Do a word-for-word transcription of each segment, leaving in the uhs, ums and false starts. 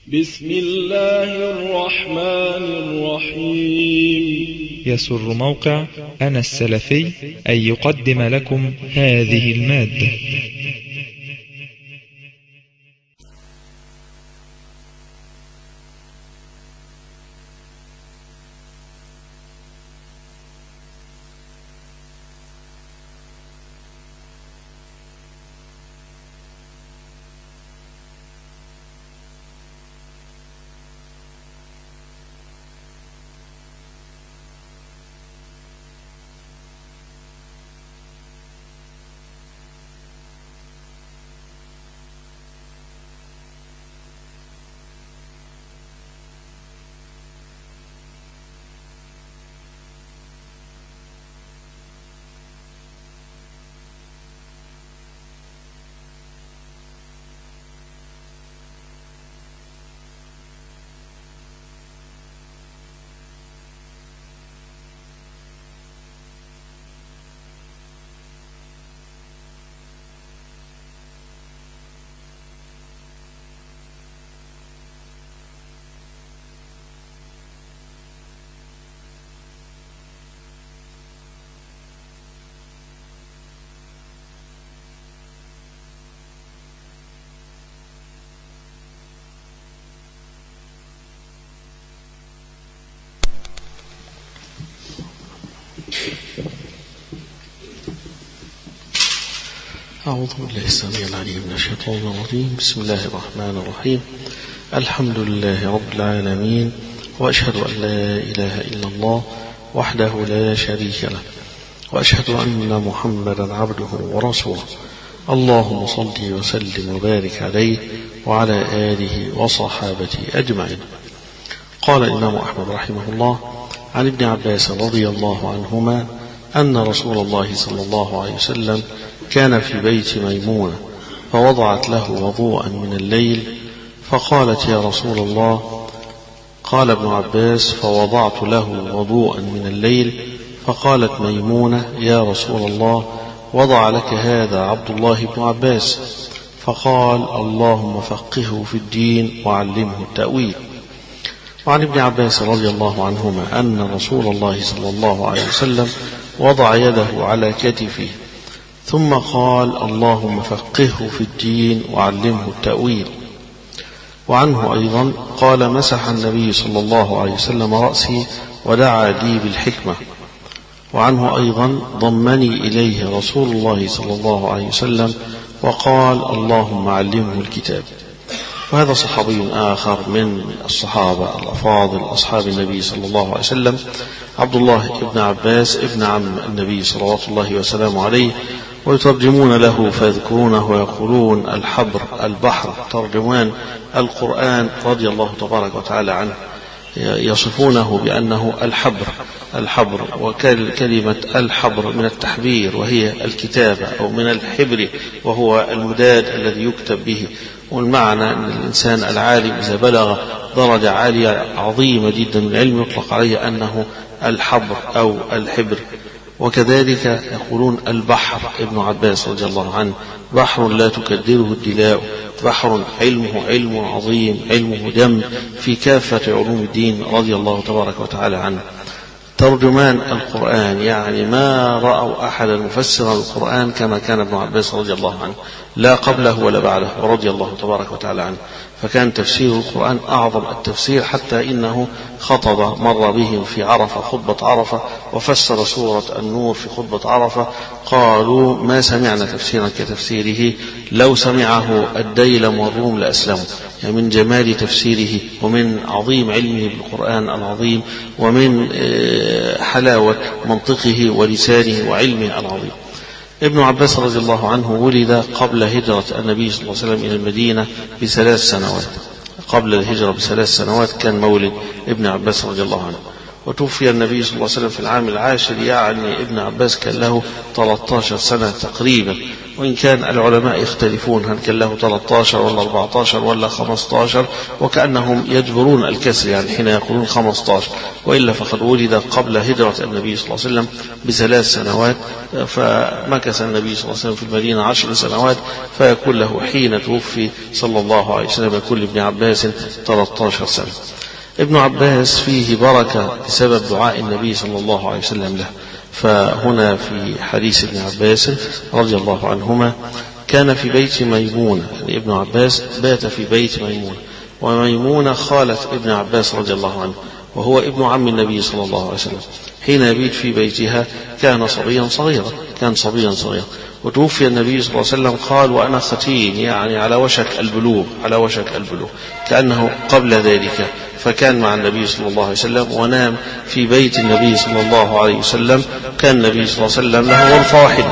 بسم الله الرحمن الرحيم. يسر موقع أنا السلفي أن يقدم لكم هذه المادة. أعوذ بالله السميع العليم من الشيطان الرجيم. بسم الله الرحمن الرحيم. الحمد لله رب العالمين، وأشهد أن لا إله إلا الله وحده لا شريك له، وأشهد أن محمدا عبده ورسوله. اللهم صل وسلم وبارك عليه وعلى آله وصحابته أجمعين. قال الإمام أحمد رحمه الله عن ابن عباس رضي الله عنهما أن رسول الله صلى الله عليه وسلم كان في بيت ميمونة فوضعت له وضوءا من الليل فقالت: يا رسول الله. قال ابن عباس: فوضعت له وضوءا من الليل فقالت ميمونة: يا رسول الله، وضع لك هذا عبد الله بن عباس. فقال: اللهم فقهه في الدين وعلمه التأويل. وعن ابن عباس رضي الله عنهما أن رسول الله صلى الله عليه وسلم وضع يده على كتفه ثم قال: اللهم فقهه في الدين وعلمه التأويل. وعنه أيضا قال: مسح النبي صلى الله عليه وسلم رأسي ودعا لي بالحكمة. وعنه أيضا ضمني إليه رسول الله صلى الله عليه وسلم وقال: اللهم علمه الكتاب. وهذا صحابي آخر من الصحابة الأفاضل أصحاب النبي صلى الله عليه وسلم، عبد الله بن عباس ابن عم النبي صلوات الله وسلامه عليه، ويترجمون له فيذكرونه ويقولون الحبر البحر ترجمان القرآن رضي الله تبارك وتعالى عنه، يصفونه بأنه الحبر الحبر وكلمة الحبر من التحبير وهي الكتابة، أو من الحبر وهو المداد الذي يكتب به. والمعنى أن الإنسان العالم إذا بلغ درجة عالية عظيمة جدا من العلم يطلق عليه أنه الحبر أو الحبر. وكذلك يقولون البحر. ابن عباس رضي الله عنه: بحر لا تكدره الدلاء، بحر علمه علم عظيم، علمه جم في كافة علوم الدين رضي الله تبارك وتعالى عنه. ترجمان القرآن، يعني ما رأوا أحدا مفسرا القرآن كما كان ابن عباس رضي الله عنه، لا قبله ولا بعده رضي الله تبارك وتعالى عنه. فكان تفسير القرآن أعظم التفسير، حتى إنه خطب مر بهم في عرفة خطبة عرفة وفسر سورة النور في خطبة عرفة. قالوا: ما سمعنا تفسيرا كتفسيره، لو سمعه الديلم والروم لأسلموا. يعني من جمال تفسيره ومن عظيم علمه بالقرآن العظيم ومن حلاوة منطقه ولسانه وعلمه العظيم. ابن عباس رضي الله عنه ولد قبل هجرة النبي صلى الله عليه وسلم إلى المدينة بثلاث سنوات. قبل الهجرة بثلاث سنوات كان مولد ابن عباس رضي الله عنه. وتوفي النبي صلى الله عليه وسلم في العام العاشر، يعني ابن عباس كان له ثلاث عشرة سنة تقريبا. وإن كان العلماء يختلفون هل كان له ثلاثة عشر ولا أربعة عشر ولا خمسة عشر، وكأنهم يجبرون الكسر يعني حين يقولون خمسة عشر، وإلا فقد ولد قبل هجرة النبي صلى الله عليه وسلم بثلاث سنوات، فمكث النبي صلى الله عليه وسلم في المدينة عشر سنوات، فيكون له حين توفي صلى الله عليه وسلم يكون لابن عباس ثلاثة عشر سنة. ابن عباس فيه بركة بسبب دعاء النبي صلى الله عليه وسلم له. فهنا في حديث ابن عباس رضي الله عنهما كان في بيت ميمونة، يعني ابن عباس بات في بيت ميمونة، وميمونة خالة ابن عباس رضي الله عنه، وهو ابن عم النبي صلى الله عليه وسلم. حين يبيت في بيتها كان صبيا صغيرا كان صبيا صغيرا وتوفي النبي صلى الله عليه وسلم قال وأنا ختين، يعني على وشك البلوغ على وشك البلوغ كأنه قبل ذلك، فكان مع النبي صلى الله عليه وسلم ونام في بيت النبي صلى الله عليه وسلم. كان النبي صلى الله عليه وسلم له غرفة واحدة.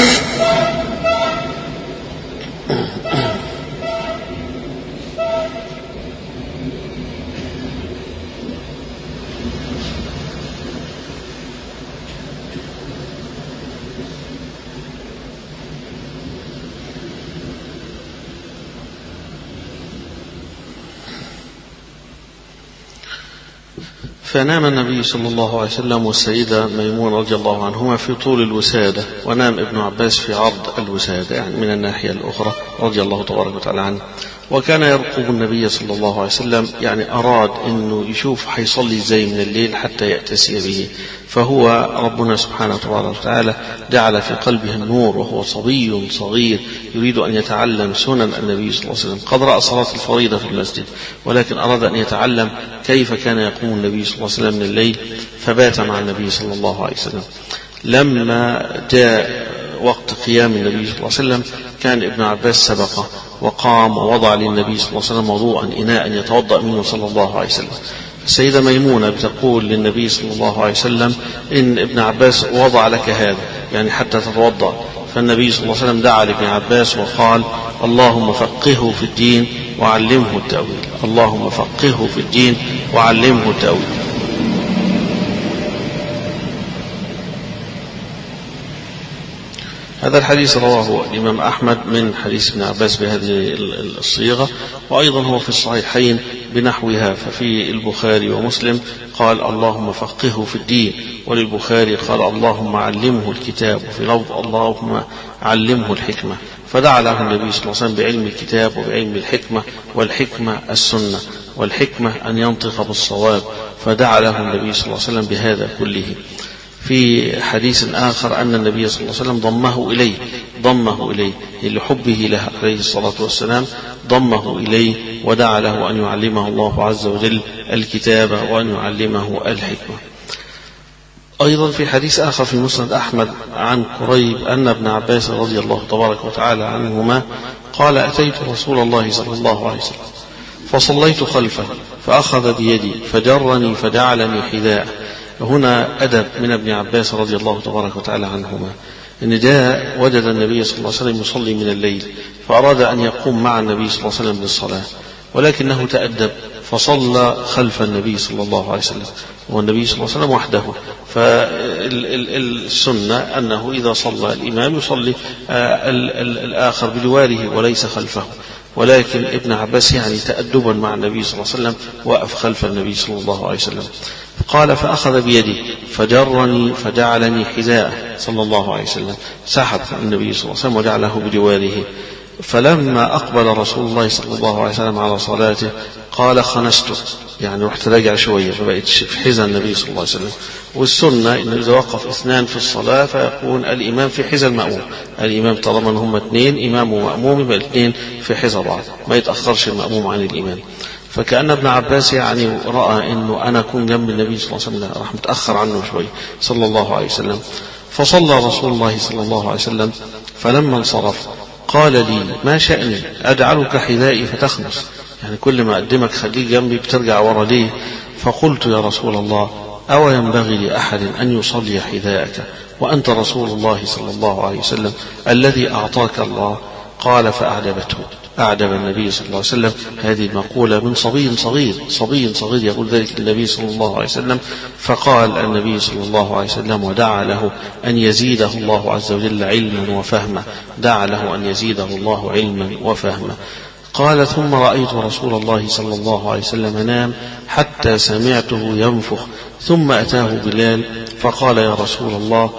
فنام النبي صلى الله عليه وسلم والسيدة ميمونة رضي الله عنهما في طول الوسادة، ونام ابن عباس في عرض الوسادة يعني من الناحية الأخرى رضي الله تبارك وتعالى عنه. وكان يرقب النبي صلى الله عليه وسلم، يعني أراد أنه يشوف حيصلي ازاي من الليل حتى يأتسي به، فهو ربنا سبحانه وتعالى جعل في قلبه النور، وهو صبي صغير يريد أن يتعلم سنن النبي صلى الله عليه وسلم. قد رأى صلاة الفريضة في المسجد، ولكن أراد أن يتعلم كيف كان يقوم النبي صلى الله عليه وسلم من الليل، فبات مع النبي صلى الله عليه وسلم. لما جاء وقت قيام النبي صلى الله عليه وسلم كان ابن عباس سبقه وقام ووضع للنبي صلى الله عليه وسلم وضوءا إناء يتوضأ منه صلى الله عليه وسلم. السيدة ميمونة بتقول للنبي صلى الله عليه وسلم إن ابن عباس وضع لك هذا يعني حتى تتوضأ. فالنبي صلى الله عليه وسلم دعا لابن عباس وقال اللهم فقهه في الدين وعلمه التأويل، اللهم فقهه في الدين وعلمه التأويل. هذا الحديث رواه الإمام أحمد من حديث ابن عباس بهذه الصيغة، وأيضا هو في الصحيحين بنحوها. ففي البخاري ومسلم قال اللهم فقهه في الدين، وللبخاري قال اللهم علمه الكتاب، وفي لفظ اللهم علمه الحكمة. فدعا له النبي صلى الله عليه وسلم بعلم الكتاب وبعلم الحكمة، والحكمة السنة، والحكمة أن ينطق بالصواب، فدعا له النبي صلى الله عليه وسلم بهذا كله. في حديث آخر أن النبي صلى الله عليه وسلم ضمه إليه ضمه إليه لحبه له عليه الصلاة والسلام، ضمه إليه ودعا له أن يعلمه الله عز وجل الكتاب وأن يعلمه الحكمة. أيضا في حديث آخر في مسند أحمد عن قريب أن ابن عباس رضي الله تبارك وتعالى عنهما قال أتيت رسول الله صلى الله عليه وسلم فصليت خلفه فأخذ بيدي فجرني فجعلني حذاء. هنا أدب من ابن عباس رضي الله تبارك وتعالى عنهما، إن جاء وجد النبي صلى الله عليه وسلم يصلي من الليل، فأراد أن يقوم مع النبي صلى الله عليه وسلم للصلاة، ولكنه تأدب فصلى خلف النبي صلى الله عليه وسلم، والنبي صلى الله عليه وسلم وحده. فالسنة أنه إذا صلى الإمام يصلي الآخر بجواره وليس خلفه، ولكن ابن عباس يعني تأدبا مع النبي صلى الله عليه وسلم وقف خلف النبي صلى الله عليه وسلم. قال فأخذ بيدي فجرني فجعلني حذاء صلى الله عليه وسلم، سحب النبي صلى الله عليه وسلم وجعله بجواره. فلما أقبل رسول الله صلى الله عليه وسلم على صلاته قال خنست، يعني رحت راجع شوية فبقيت في حذاء النبي صلى الله عليه وسلم. والسنة إن إذا وقف اثنان في الصلاة فيكون الإمام في حذاء المأموم، الإمام طالما هم اثنين إمام ومأموم يبقى الاثنين في حذاء بعض، ما يتأخرش المأموم عن الإمام. فكأن ابن عباس يعني رأى إنه أنا أكون جنب النبي صلى الله عليه وسلم راح متأخر عنه شوي صلى الله عليه وسلم. فصلى رسول الله صلى الله عليه وسلم، فلما انصرف قال لي ما شأني أجعلك حذائي فتخنس، يعني كل ما أقدمك خليك جنبي بترجع ورا ليه؟ فقلت يا رسول الله أو ينبغي لأحد أن يصلي حذاءك وأنت رسول الله صلى الله عليه وسلم الذي أعطاك الله؟ قال فأعجبته أعدم النبي صلى الله عليه وسلم. هذه المقولة من صبي صغير صبي صغير يقول ذلك النبي صلى الله عليه وسلم. فقال النبي صلى الله عليه وسلم ودعا له أن يزيده الله عز وجل علما وفهما، دعا له أن يزيده الله علما وفهما. قال ثم رأيت رسول الله صلى الله عليه وسلم نام حتى سمعته ينفخ، ثم أتاه بلال فقال يا رسول الله،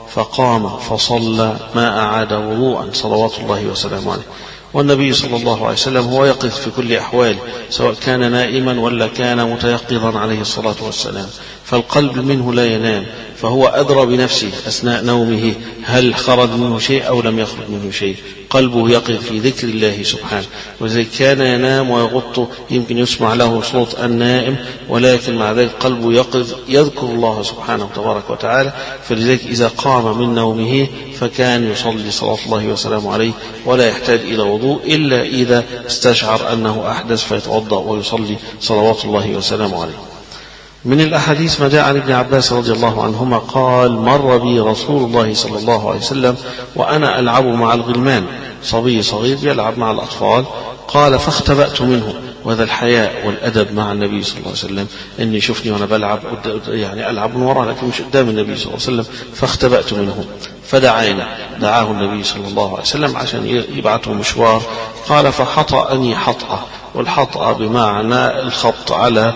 فقام فصلى ما أعاد وضوءا صلوات الله وسلامه عليه. والنبي صلى الله عليه وسلم هو يقظ في كل أحواله، سواء كان نائما ولا كان متيقظا عليه الصلاة والسلام، فالقلب منه لا ينام، فهو أدرى بنفسه أثناء نومه هل خرج منه شيء أو لم يخرج منه شيء. قلبه يقظ في ذكر الله سبحانه، وذلك كان ينام ويغط، يمكن يسمع له صوت النائم، ولكن مع ذلك قلبه يقظ يذكر الله سبحانه تبارك وتعالى. فلذلك إذا قام من نومه فكان يصلي صلاة الله وسلامه عليه ولا يحتاج إلى وضوء إلا إذا استشعر أنه أحدث فيتوضأ ويصلي صلوات الله وسلامه عليه. من الأحاديث ما جاء عن ابن عباس رضي الله عنهما قال مر بي رسول الله صلى الله عليه وسلم وأنا ألعب مع الغلمان، صبي صغير يلعب مع الأطفال. قال فاختبأت منه، وهذا الحياء والأدب مع النبي صلى الله عليه وسلم، إني شفني وأنا بلعب يعني ألعب من وراء لكن مش قدام النبي صلى الله عليه وسلم. فاختبأت منه فدعاني، دعاه النبي صلى الله عليه وسلم عشان يبعثه مشوار. قال فحطأني حطأة، والحطأة بمعنى الخبط على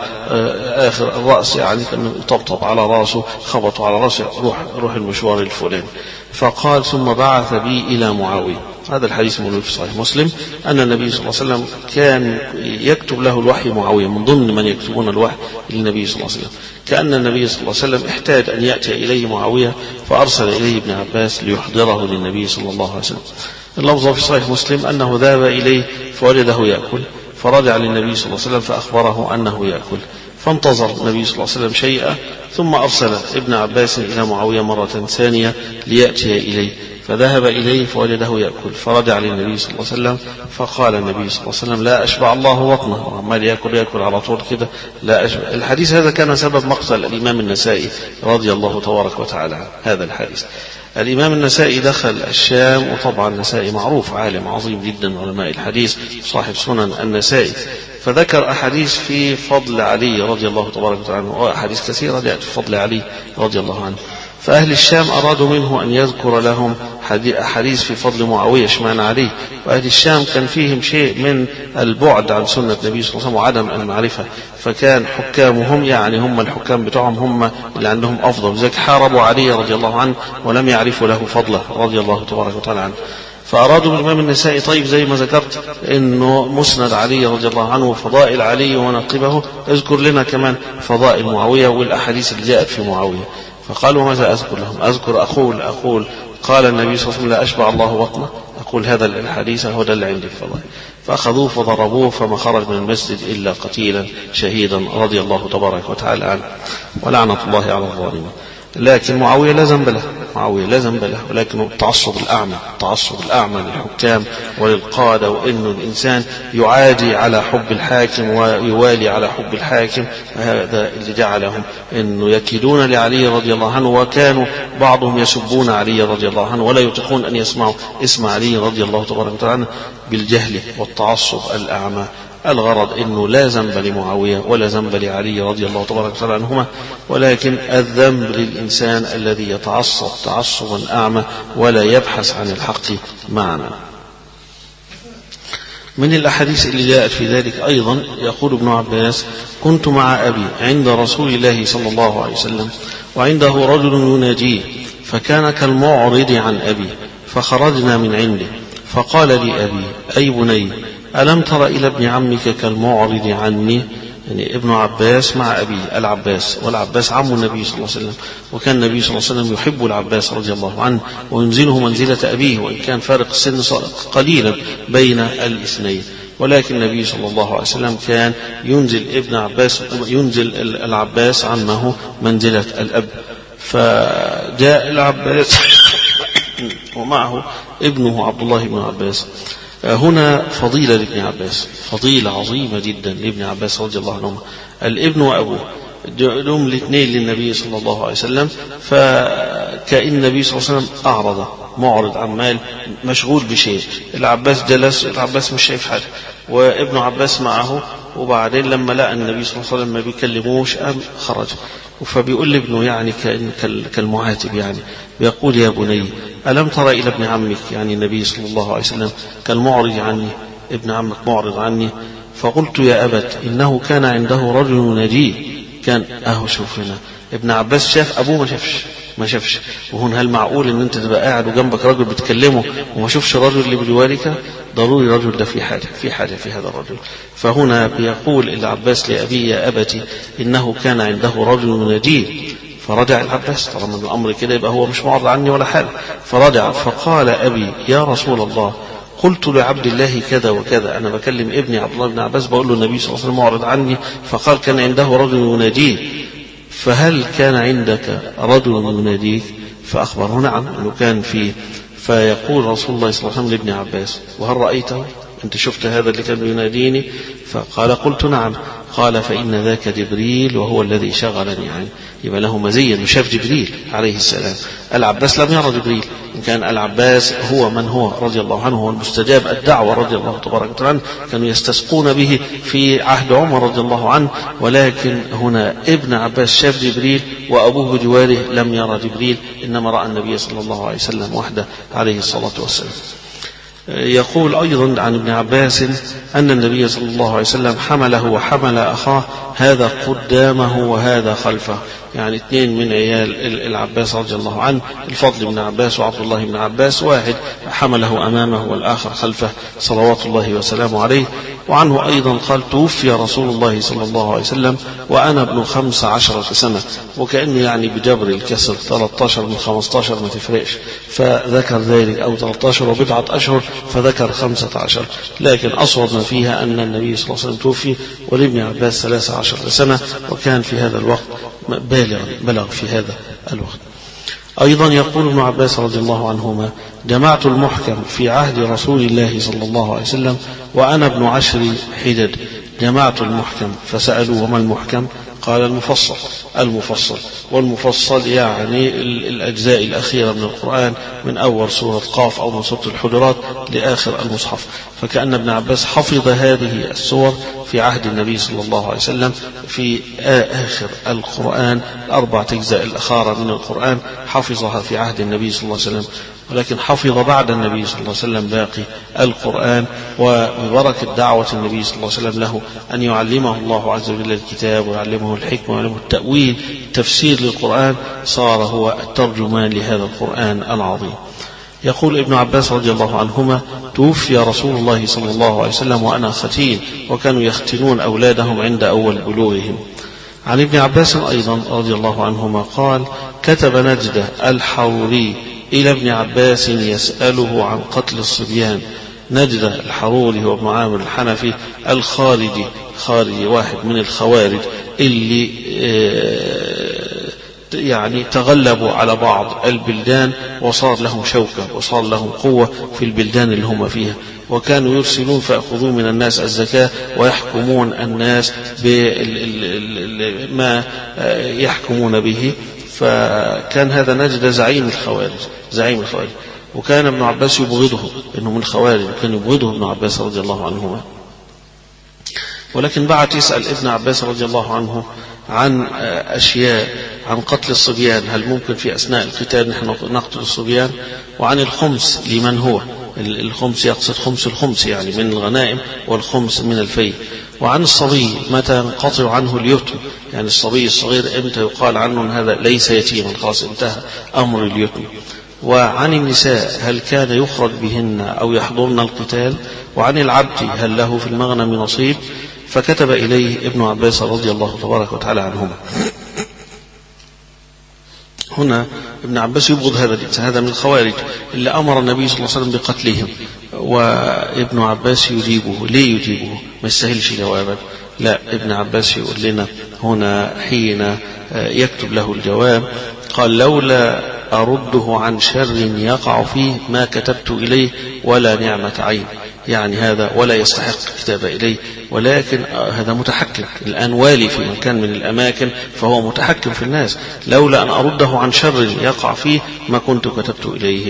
آخر الرأس، يعني كأنه يطبطب على رأسه، خبطوا على رأسه، روح, روح المشوار الفلاني. فقال ثم بعث بي إلى معاوية. هذا الحديث موجود في صحيح مسلم أن النبي صلى الله عليه وسلم كان يكتب له الوحي معاوية، من ضمن من يكتبون الوحي للنبي صلى الله عليه وسلم. كأن النبي صلى الله عليه وسلم احتاج أن يأتي إليه معاوية، فأرسل إليه ابن عباس ليحضره للنبي صلى الله عليه وسلم. اللفظ في صحيح مسلم أنه ذهب إليه فوجده يأكل، فرجع للنبي صلى الله عليه وسلم فأخبره أنه يأكل، فانتظر النبي صلى الله عليه وسلم شيئا، ثم أرسل ابن عباس إلى معاوية مرة ثانية ليأتي إليه، فذهب إليه فوجده يأكل، فرجع للنبي صلى الله عليه وسلم فقال النبي صلى الله عليه وسلم لا أشبع الله بطنه، عمال يأكل يأكل على طول كده لا أشبع. الحديث هذا كان سبب مقتل الإمام النسائي رضي الله تبارك وتعالى عنه. هذا الحديث الإمام النسائي دخل الشام، وطبعا النسائي معروف عالم عظيم جدا من علماء الحديث صاحب سنن النسائي، فذكر أحاديث في فضل علي رضي الله تبارك وتعالى عنه، وأحاديث كثيرة جاءت في فضل علي رضي الله عنه. فأهل الشام أرادوا منه أن يذكر لهم حديث في فضل معاوية اشمعنى عليه، وأهل الشام كان فيهم شيء من البعد عن سنة النبي صلى الله عليه وسلم وعدم المعرفة، فكان حكامهم يعني هم الحكام بتوعهم هم اللي عندهم أفضل، لذلك حاربوا علي رضي الله عنه ولم يعرفوا له فضله رضي الله تبارك وتعالى عنه. فأرادوا بالإمام النسائي طيب زي ما ذكرت إنه مسند علي رضي الله عنه وفضائل علي ومناقبه، اذكر لنا كمان فضائل معاوية والأحاديث اللي جاءت في معاوية. فقالوا ماذا أذكر لهم؟ أذكر أقول أقول قال النبي صلى الله عليه وسلم لا أشبع الله بطنه، أقول هذا الحديث هو ده اللي عندي الفضائل. فأخذوه فضربوه فما خرج من المسجد إلا قتيلا شهيدا رضي الله تبارك وتعالى عنه، ولعنة الله على الظالمين. لكن معاوية لا ذنب له، معاوية لا ذنب له، ولكنه التعصب الأعمى، التعصب الأعمى للحكام وللقادة، وإنه الإنسان يعادي على حب الحاكم ويوالي على حب الحاكم. هذا اللي جعلهم إنه يكيدون لعلي رضي الله عنه، وكانوا بعضهم يسبون علي رضي الله عنه ولا يطيقون أن يسمعوا اسم علي رضي الله تبارك وتعالى عنه بالجهل والتعصب الأعمى. الغرض أنه لا ذنب لمعاوية ولا ذنب لعلي رضي الله تبارك وتعالى عنهما، ولكن الذنب للإنسان الذي يتعصب تعصبا أعمى ولا يبحث عن الحق معنا. من الأحاديث اللي جاءت في ذلك أيضا يقول ابن عباس كنت مع أبي عند رسول الله صلى الله عليه وسلم وعنده رجل يناجيه، فكان كالمعرض عن أبي، فخرجنا من عنده، فقال لي أبي أي بني ألم تر إلى ابن عمك كالمعرض عني؟ يعني ابن عباس مع أبي العباس، والعباس عم النبي صلى الله عليه وسلم، وكان النبي صلى الله عليه وسلم يحب العباس رضي الله عنه وينزله منزلة أبيه، وإن كان فارق السن قليلا بين الاثنين، ولكن النبي صلى الله عليه وسلم كان ينزل ابن عباس ينزل العباس عمه منزلة الأب. فجاء العباس ومعه ابنه عبد الله بن عباس. هنا فضيلة لابن عباس، فضيلة عظيمة جدا لابن عباس رضي الله عنهما، الابن وأبوه لهم الاثنين للنبي صلى الله عليه وسلم، فكأن النبي صلى الله عليه وسلم أعرض معرض عمال مشغول بشيء. العباس جلس، العباس مش شايف حاجة، وابن عباس معه، وبعدين لما لقى النبي صلى الله عليه وسلم ما بيكلموش قام خرج. فبيقول لابنه يعني كالمعاتب، يعني بيقول يا بني ألم ترى إلى ابن عمك، يعني النبي صلى الله عليه وسلم كالمعرض عني، ابن عمك معرض عني. فقلت يا أبت إنه كان عنده رجل نجي. كان أهو شوف هنا ابن عباس شاف أبوه ما شافش ما شافش وهون هل معقول ان انت تبقى قاعد وجنبك راجل بتكلمه وما شوفش الرجل اللي بجوارك؟ ضروري الرجل ده في حاجة في حاجة في هذا الرجل. فهنا بيقول العباس لأبي يا أبتي إنه كان عنده رجل نجي. فرجع العباس، طالما الأمر كده يبقى هو مش معرض عني ولا حاجة. فرجع فقال أبي يا رسول الله قلت لعبد الله كذا وكذا، أنا بكلم ابني عبد الله بن عباس بقول له النبي صلى الله عليه وسلم معرض عني، فقال كان عنده رجل يناديه، فهل كان عندك رجل يناديك؟ فأخبره نعم أنه كان فيه. فيقول رسول الله صلى الله عليه وسلم لابن عباس وهل رأيته؟ أنت شفت هذا اللي كان يناديني؟ فقال قلت نعم. قال فإن ذاك جبريل وهو الذي شغلني عنه. يبقى له مزية وشاف جبريل عليه السلام. العباس لم يرى جبريل، إن كان العباس هو من هو رضي الله عنه، هو المستجاب الدعوة رضي الله تبارك وتعالى، كانوا يستسقون به في عهد عمر رضي الله عنه. ولكن هنا ابن عباس شاف جبريل وأبوه بجواره لم يرى جبريل، إنما رأى النبي صلى الله عليه وسلم وحده عليه الصلاة والسلام. يقول أيضا عن ابن عباس أن النبي صلى الله عليه وسلم حمله وحمل أخاه، هذا قدامه وهذا خلفه، يعني اثنين من عيال العباس رضي الله عنه، الفضل بن عباس وعبد الله بن عباس، واحد حمله أمامه والآخر خلفه صلوات الله وسلامه عليه. وعنه أيضا قال توفي رسول الله صلى الله عليه وسلم وأنا ابن خمس عشرة سنة، وكأنه يعني بجبر الكسر ثلاثة عشر من خمسة عشر ما تفرقش، فذكر ذلك، أو ثلاثة عشر وبضعة أشهر فذكر خمسة عشر، لكن أصوب ما فيها أن النبي صلى الله عليه وسلم توفي ولابن عباس ثلاثة عشر سنة، وكان في هذا الوقت بالغ بلغ في هذا الوقت. أيضا يقول ابن عباس رضي الله عنهما جمعت المحكم في عهد رسول الله صلى الله عليه وسلم وأنا ابن عشر حدد. جمعت المحكم فسألوا وما المحكم؟ قال المفصل. المفصل والمفصل يعني الأجزاء الأخيرة من القرآن، من أول سورة قاف أو من سورة الحجرات لآخر المصحف. فكأن ابن عباس حفظ هذه السور في عهد النبي صلى الله عليه وسلم في آخر القرآن، الأربعة أجزاء الأخيرة من القرآن حفظها في عهد النبي صلى الله عليه وسلم، ولكن حفظ بعد النبي صلى الله عليه وسلم باقي القرآن. وببركة دعوة النبي صلى الله عليه وسلم له أن يعلمه الله عز وجل الكتاب ويعلمه الحكمة ويعلمه التأويل تفسير للقرآن، صار هو الترجمان لهذا القرآن العظيم. يقول ابن عباس رضي الله عنهما توفي رسول الله صلى الله عليه وسلم وأنا ختين، وكانوا يختنون أولادهم عند أول بلوغهم. عن ابن عباس أيضا رضي الله عنهما قال كتب نجدة الحروري إلى ابن عباس يسأله عن قتل الصبيان. نجدة الحروري هو ابن عامر الحنفي الخارجي، خارجي واحد من الخوارج اللي يعني تغلبوا على بعض البلدان وصار لهم شوكة وصار لهم قوة في البلدان اللي هم فيها، وكانوا يرسلون فيأخذون من الناس الزكاة ويحكمون الناس بما يحكمون به. فكان هذا نجد زعيم الخوارج زعيم الخوارج وكان ابن عباس يبغضه انه من الخوارج، وكان يبغضه ابن عباس رضي الله عنهما. ولكن بعد يسأل ابن عباس رضي الله عنه عن أشياء، عن قتل الصبيان، هل ممكن في أثناء القتال نحن نقتل الصبيان؟ وعن الخمس لمن هو الخمس، يقصد خمس الخمس يعني من الغنائم، والخمس من الفيء. وعن الصبي متى ينقطع عنه اليتم، يعني الصبي الصغير امتى يقال عنه هذا ليس يتيما، خلاص انتهى أمر اليتم. وعن النساء هل كان يخرج بهن أو يحضرن القتال؟ وعن العبد هل له في المغنم نصيب؟ فكتب إليه ابن عباس رضي الله تبارك وتعالى عنهما. هنا ابن عباس يبغض هذا هذا من الخوارج اللي أمر النبي صلى الله عليه وسلم بقتلهم، وابن عباس يجيبه. ليه يجيبه؟ ما يستاهلش جوابا. لا، ابن عباس يقول لنا هنا حين يكتب له الجواب قال لولا أرده عن شر يقع فيه ما كتبت إليه ولا نعمة عين، يعني هذا ولا يستحق كتاب إليه، ولكن هذا متحكم الآن والي في مكان من الأماكن، فهو متحكم في الناس. لولا أن أرده عن شر يقع فيه ما كنت كتبت إليه.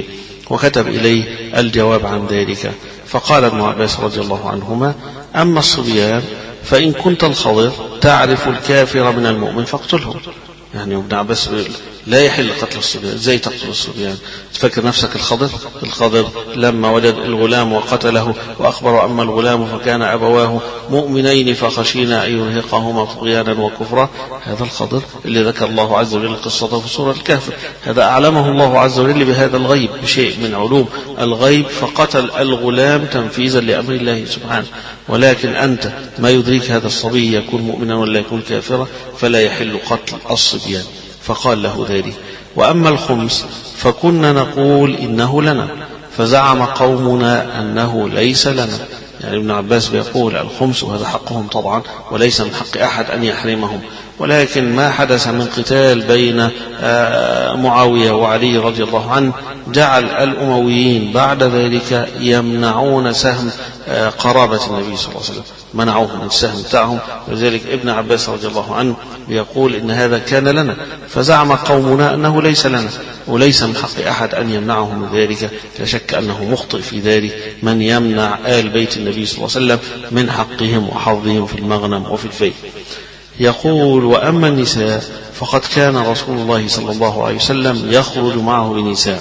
وكتب إليه الجواب عن ذلك. فقال ابن عباس رضي الله عنهما: أما الصبيان فإن كنت الخضر تعرف الكافر من المؤمن فاقتله. يعني ابن عباس لا يحل قتل الصبيان. ازاي تقتل الصبيان؟ تفكر نفسك الخضر؟ الخضر لما وجد الغلام وقتله وأخبر: أما الغلام فكان أبواه مؤمنين فخشينا أن يرهقهما طغيانا وكفرا. هذا الخضر اللي ذكر الله عز وجل قصته في سورة الكهف، هذا أعلمه الله عز وجل بهذا الغيب، بشيء من علوم الغيب، فقتل الغلام تنفيذا لأمر الله سبحانه. ولكن أنت ما يدريك هذا الصبي يكون مؤمنا ولا يكون كافرا، فلا يحل قتل الصبيان. فقال له ذلك. وأما الخمس فكنا نقول إنه لنا، فزعم قومنا أنه ليس لنا. يعني ابن عباس بيقول الخمس وهذا حقهم طبعا، وليس من حق أحد أن يحرمهم، ولكن ما حدث من قتال بين معاوية وعلي رضي الله عنه جعل الأمويين بعد ذلك يمنعون سهم قرابة النبي صلى الله عليه وسلم، منعوه من السهم بتاعهم. ولذلك ابن عباس رضي الله عنه يقول إن هذا كان لنا، فزعم قومنا أنه ليس لنا، وليس من حق أحد أن يمنعه من ذلك. لا شك أنه مخطئ في ذلك من يمنع آل بيت النبي صلى الله عليه وسلم من حقهم وحظهم في المغنم وفي الفيء. يقول: وأما النساء فقد كان رسول الله صلى الله عليه وسلم يخرج معه بنساء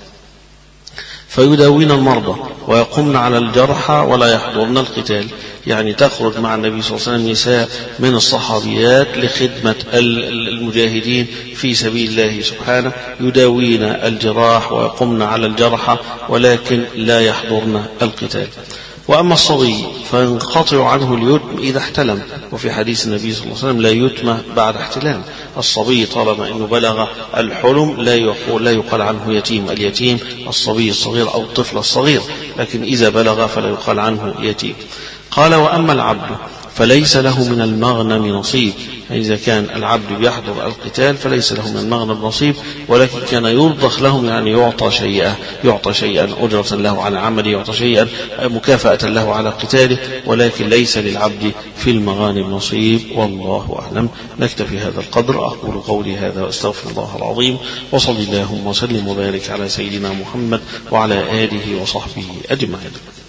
فيداوين المرضى ويقومن على الجرحى ولا يحضرن القتال. يعني تخرج مع النبي صلى الله عليه وسلم نساء من الصحابيات لخدمة المجاهدين في سبيل الله سبحانه، يداوين الجراح ويقومن على الجرحى ولكن لا يحضرن القتال. وأما الصبي فينقطع عنه اليتم إذا احتلم، وفي حديث النبي صلى الله عليه وسلم: لا يتم بعد احتلام. الصبي طالما أنه بلغ الحلم لا يقول لا يقال عنه يتيم. اليتيم الصبي الصغير أو الطفل الصغير، لكن إذا بلغ فلا يقال عنه يتيم. قال: وأما العبد فليس له من المغنم نصيب. يعني إذا كان العبد يحضر القتال فليس له من المغنم نصيب، ولكن كان يرضخ لهم، يعني يعطى شيئا يعطى شيئا أجرة له على عمله، يعطى شيئا مكافأة له على قتاله، ولكن ليس للعبد في المغانم نصيب. والله أعلم. نكتفي هذا القدر. أقول قولي هذا وأستغفر الله العظيم، وصلي اللهم وسلم وبارك على سيدنا محمد وعلى آله وصحبه أجمعين.